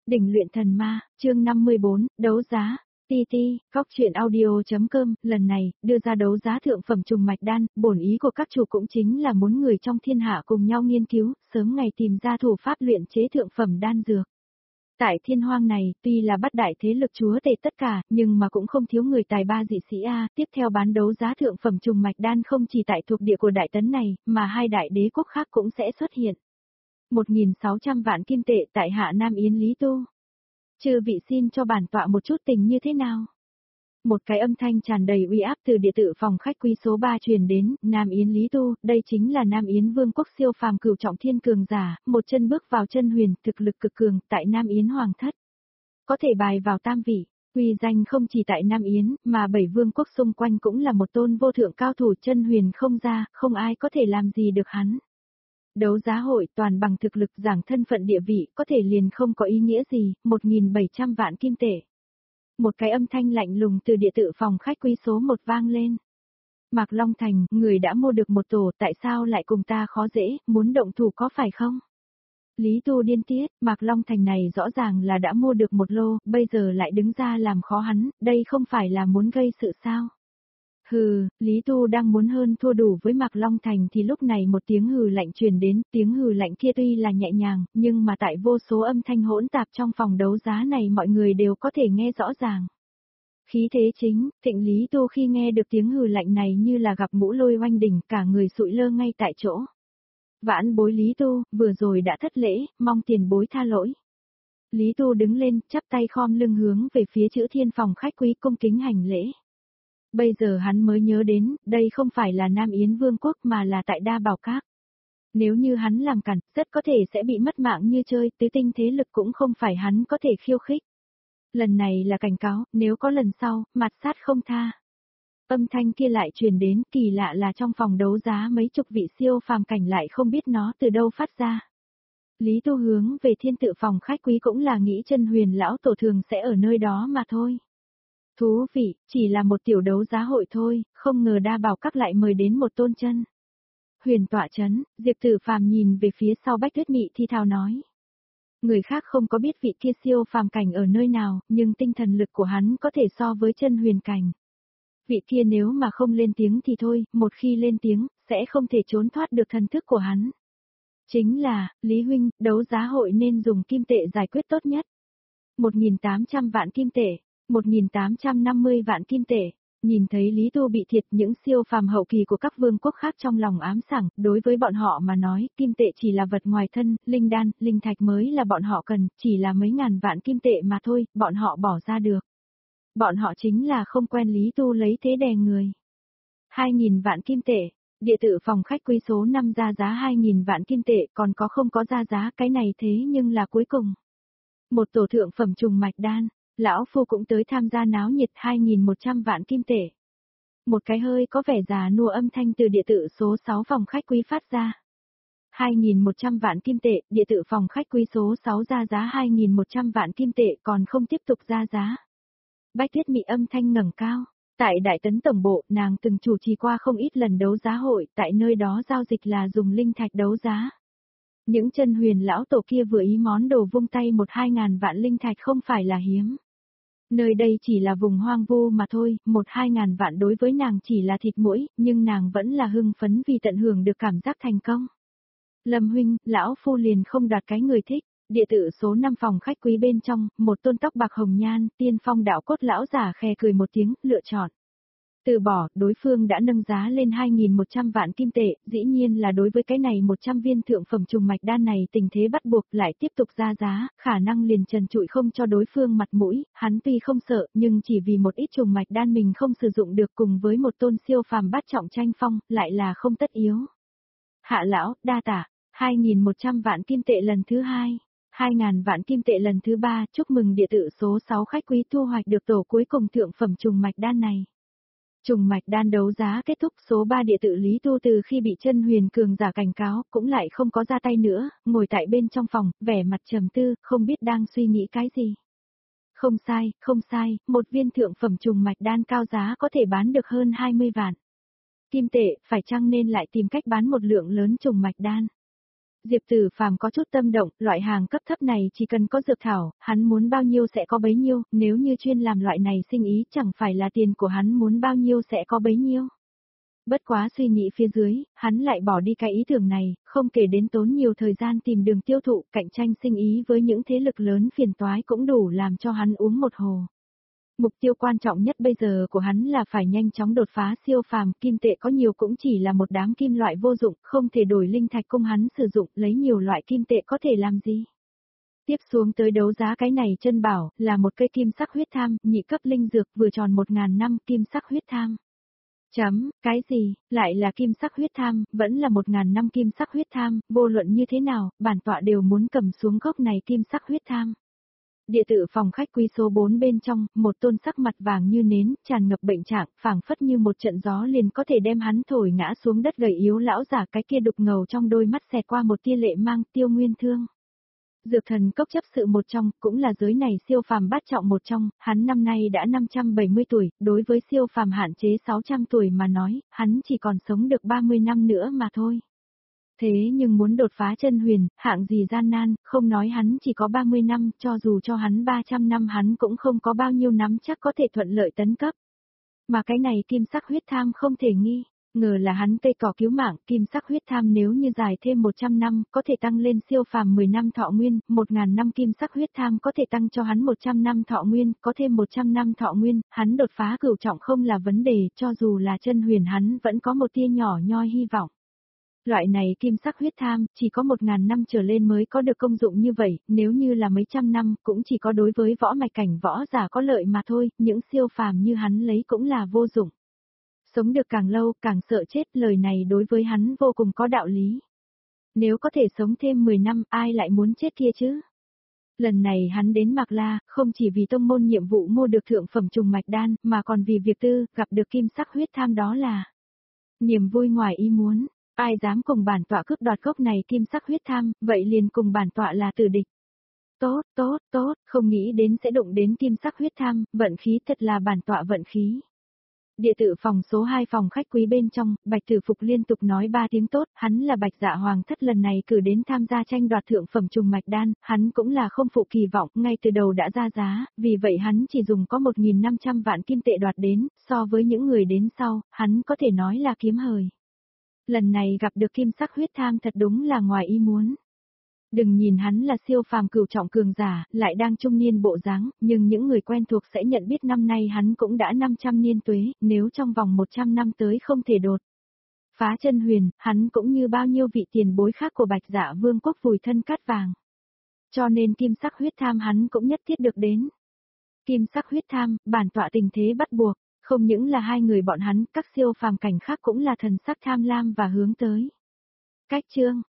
Đỉnh luyện thần ma, chương 54, đấu giá. TT, góc truyện audio.com, lần này, đưa ra đấu giá thượng phẩm trùng mạch đan, bổn ý của các chủ cũng chính là muốn người trong thiên hạ cùng nhau nghiên cứu, sớm ngày tìm ra thủ pháp luyện chế thượng phẩm đan dược. Tại thiên hoang này, tuy là bắt đại thế lực chúa tể tất cả, nhưng mà cũng không thiếu người tài ba dị sĩ A, tiếp theo bán đấu giá thượng phẩm trùng mạch đan không chỉ tại thuộc địa của đại tấn này, mà hai đại đế quốc khác cũng sẽ xuất hiện. 1.600 vạn kim tệ tại Hạ Nam Yến Lý Tu. Chư vị xin cho bản tọa một chút tình như thế nào? Một cái âm thanh tràn đầy uy áp từ địa tự phòng khách quý số 3 truyền đến, Nam Yến Lý Tu, đây chính là Nam Yến Vương quốc siêu phàm cửu trọng thiên cường giả, một chân bước vào chân huyền, thực lực cực cường, tại Nam Yến Hoàng thất. Có thể bài vào tam vị, uy danh không chỉ tại Nam Yến, mà 7 vương quốc xung quanh cũng là một tôn vô thượng cao thủ chân huyền không ra, không ai có thể làm gì được hắn. Đấu giá hội toàn bằng thực lực giảng thân phận địa vị, có thể liền không có ý nghĩa gì, 1.700 vạn kim tệ. Một cái âm thanh lạnh lùng từ địa tự phòng khách quý số 1 vang lên. Mạc Long Thành, người đã mua được một tổ, tại sao lại cùng ta khó dễ, muốn động thủ có phải không? Lý Tu điên tiết, Mạc Long Thành này rõ ràng là đã mua được một lô, bây giờ lại đứng ra làm khó hắn, đây không phải là muốn gây sự sao? Hừ, Lý Tu đang muốn hơn thua đủ với Mạc Long Thành thì lúc này một tiếng hừ lạnh truyền đến, tiếng hừ lạnh kia tuy là nhẹ nhàng, nhưng mà tại vô số âm thanh hỗn tạp trong phòng đấu giá này mọi người đều có thể nghe rõ ràng. Khí thế chính, Thịnh Lý Tu khi nghe được tiếng hừ lạnh này như là gặp mũ lôi oanh đỉnh, cả người sụi lơ ngay tại chỗ. Vãn bối Lý Tu, vừa rồi đã thất lễ, mong tiền bối tha lỗi. Lý Tu đứng lên, chắp tay khom lưng hướng về phía chữ thiên phòng khách quý cung kính hành lễ. Bây giờ hắn mới nhớ đến, đây không phải là Nam Yến Vương quốc mà là tại Đa Bảo Các. Nếu như hắn làm cản, rất có thể sẽ bị mất mạng như chơi, tứ tinh thế lực cũng không phải hắn có thể khiêu khích. Lần này là cảnh cáo, nếu có lần sau, mặt sát không tha. Âm thanh kia lại truyền đến, kỳ lạ là trong phòng đấu giá mấy chục vị siêu phàm cảnh lại không biết nó từ đâu phát ra. Lý Tu hướng về thiên tự phòng khách quý cũng là nghĩ chân huyền lão tổ thường sẽ ở nơi đó mà thôi. Thú vị, chỉ là một tiểu đấu giá hội thôi, không ngờ Đa Bảo Các lại mời đến một tôn chân. Huyền tọa chấn, Diệp Tử Phàm nhìn về phía sau Bách Tuyết Mị thi thào nói. Người khác không có biết vị kia siêu phàm cảnh ở nơi nào, nhưng tinh thần lực của hắn có thể so với chân huyền cảnh. Vị kia nếu mà không lên tiếng thì thôi, một khi lên tiếng, sẽ không thể trốn thoát được thần thức của hắn. Chính là, Lý Huynh, đấu giá hội nên dùng kim tệ giải quyết tốt nhất. 1.800 vạn kim tệ. 1.850 vạn kim tệ. Nhìn thấy Lý Tu bị thiệt, những siêu phàm hậu kỳ của các vương quốc khác trong lòng ám sảng, đối với bọn họ mà nói, kim tệ chỉ là vật ngoài thân, linh đan, linh thạch mới là bọn họ cần, chỉ là mấy ngàn vạn kim tệ mà thôi, bọn họ bỏ ra được. Bọn họ chính là không quen Lý Tu lấy thế đè người. 2.000 vạn kim tệ, địa tự phòng khách quý số 5 ra giá 2.000 vạn kim tệ, còn có không có ra giá cái này thế nhưng là cuối cùng. Một tổ thượng phẩm trùng mạch đan. Lão Phu cũng tới tham gia náo nhiệt 2.100 vạn kim tệ. Một cái hơi có vẻ già nua âm thanh từ địa tự số 6 phòng khách quý phát ra. 2.100 vạn kim tệ, địa tự phòng khách quý số 6 ra giá 2.100 vạn kim tệ còn không tiếp tục ra giá. Bách Tuyết Mị âm thanh ngẩng cao. Tại Đại Tấn Tổng Bộ, nàng từng chủ trì qua không ít lần đấu giá hội, tại nơi đó giao dịch là dùng linh thạch đấu giá. Những chân huyền lão tổ kia vừa ý món đồ vung tay 1-2 ngàn vạn linh thạch không phải là hiếm. Nơi đây chỉ là vùng hoang vu mà thôi, 1-2 ngàn vạn đối với nàng chỉ là thịt muỗi, nhưng nàng vẫn là hưng phấn vì tận hưởng được cảm giác thành công. Lâm huynh, lão phu liền không đoạt cái người thích, địa tự số 5 phòng khách quý bên trong, một tôn tóc bạc hồng nhan, tiên phong đạo cốt lão giả khè cười một tiếng, lựa chọn. Từ bỏ, đối phương đã nâng giá lên 2.100 vạn kim tệ, dĩ nhiên là đối với cái này 100 viên thượng phẩm trùng mạch đan này tình thế bắt buộc lại tiếp tục ra giá, khả năng liền trần trụi không cho đối phương mặt mũi, hắn tuy không sợ, nhưng chỉ vì một ít trùng mạch đan mình không sử dụng được cùng với một tôn siêu phàm bát trọng tranh phong, lại là không tất yếu. Hạ lão, đa tả, 2.100 vạn kim tệ lần thứ 2. 2.000 vạn kim tệ lần thứ 3, chúc mừng địa tự số 6 khách quý thu hoạch được tổ cuối cùng thượng phẩm trùng mạch đan này. Trùng mạch đan đấu giá kết thúc, số 3 địa tự Lý Tu từ khi bị chân huyền cường giả cảnh cáo, cũng lại không có ra tay nữa, ngồi tại bên trong phòng, vẻ mặt trầm tư, không biết đang suy nghĩ cái gì. Không sai, một viên thượng phẩm trùng mạch đan cao giá có thể bán được hơn 20 vạn. Kim tệ, phải chăng nên lại tìm cách bán một lượng lớn trùng mạch đan? Diệp Tử Phàm có chút tâm động, loại hàng cấp thấp này chỉ cần có dược thảo, hắn muốn bao nhiêu sẽ có bấy nhiêu, nếu như chuyên làm loại này sinh ý chẳng phải là tiền của hắn muốn bao nhiêu sẽ có bấy nhiêu. Bất quá suy nghĩ phía dưới, hắn lại bỏ đi cái ý tưởng này, không kể đến tốn nhiều thời gian tìm đường tiêu thụ, cạnh tranh sinh ý với những thế lực lớn phiền toái cũng đủ làm cho hắn uống một hồ. Mục tiêu quan trọng nhất bây giờ của hắn là phải nhanh chóng đột phá siêu phàm, kim tệ có nhiều cũng chỉ là một đám kim loại vô dụng, không thể đổi linh thạch cung hắn sử dụng, lấy nhiều loại kim tệ có thể làm gì. Tiếp xuống tới đấu giá cái này chân bảo, là một cây kim sắc huyết tham, nhị cấp linh dược vừa tròn 1000 năm kim sắc huyết tham. Cái gì, lại là kim sắc huyết tham, vẫn là 1000 năm kim sắc huyết tham, vô luận như thế nào, bản tọa đều muốn cầm xuống gốc này kim sắc huyết tham. Địa tự phòng khách quý số 4 bên trong, một tôn sắc mặt vàng như nến, tràn ngập bệnh trạng, phảng phất như một trận gió liền có thể đem hắn thổi ngã xuống đất gầy yếu lão giả, cái kia đục ngầu trong đôi mắt xẹt qua một tia lệ mang, Tiêu Nguyên Thương. Dược thần cốc chấp sự một trong, cũng là giới này siêu phàm bát trọng một trong, hắn năm nay đã 570 tuổi, đối với siêu phàm hạn chế 600 tuổi mà nói, hắn chỉ còn sống được 30 năm nữa mà thôi. Thế nhưng muốn đột phá chân huyền, hạng gì gian nan, không nói hắn chỉ có 30 năm, cho dù cho hắn 300 năm hắn cũng không có bao nhiêu nắm chắc có thể thuận lợi tấn cấp. Mà cái này kim sắc huyết tham không thể nghi, ngờ là hắn cây cỏ cứu mạng, kim sắc huyết tham nếu như dài thêm 100 năm, có thể tăng lên siêu phàm 10 năm thọ nguyên, 1000 năm kim sắc huyết tham có thể tăng cho hắn 100 năm thọ nguyên, có thêm 100 năm thọ nguyên, hắn đột phá cửu trọng không là vấn đề, cho dù là chân huyền hắn vẫn có một tia nhỏ nhoi hy vọng. Loại này kim sắc huyết tham, chỉ có 1000 năm trở lên mới có được công dụng như vậy, nếu như là mấy trăm năm, cũng chỉ có đối với võ mạch cảnh võ giả có lợi mà thôi, những siêu phàm như hắn lấy cũng là vô dụng. Sống được càng lâu, càng sợ chết, lời này đối với hắn vô cùng có đạo lý. Nếu có thể sống thêm 10 năm, ai lại muốn chết kia chứ? Lần này hắn đến Mạc La, không chỉ vì tông môn nhiệm vụ mua được thượng phẩm trùng mạch đan, mà còn vì việc tư, gặp được kim sắc huyết tham đó là niềm vui ngoài ý muốn. Ai dám cùng bản tọa cướp đoạt gốc này kim sắc huyết tham, vậy liền cùng bản tọa là tử địch. Tốt, không nghĩ đến sẽ đụng đến kim sắc huyết tham, vận khí thật là bản tọa vận khí. Địa tự phòng số 2 phòng khách quý bên trong, Bạch Tử Phục liên tục nói 3 tiếng tốt, hắn là Bạch Dạ Hoàng thất lần này cử đến tham gia tranh đoạt thượng phẩm trùng mạch đan, hắn cũng là không phụ kỳ vọng, ngay từ đầu đã ra giá, vì vậy hắn chỉ dùng có 1500 vạn kim tệ đoạt đến, so với những người đến sau, hắn có thể nói là kiếm hời. Lần này gặp được kim sắc huyết tham thật đúng là ngoài ý muốn. Đừng nhìn hắn là siêu phàm cửu trọng cường giả, lại đang trung niên bộ dáng, nhưng những người quen thuộc sẽ nhận biết năm nay hắn cũng đã 500 niên tuế, nếu trong vòng 100 năm tới không thể đột phá chân huyền, hắn cũng như bao nhiêu vị tiền bối khác của Bạch Dạ Vương quốc vùi thân cát vàng. Cho nên kim sắc huyết tham hắn cũng nhất thiết được đến. Kim sắc huyết tham, bản tọa tình thế bắt buộc, không những là hai người bọn hắn, các siêu phàm cảnh khác cũng là thần sắc tham lam và hướng tới. Cách chương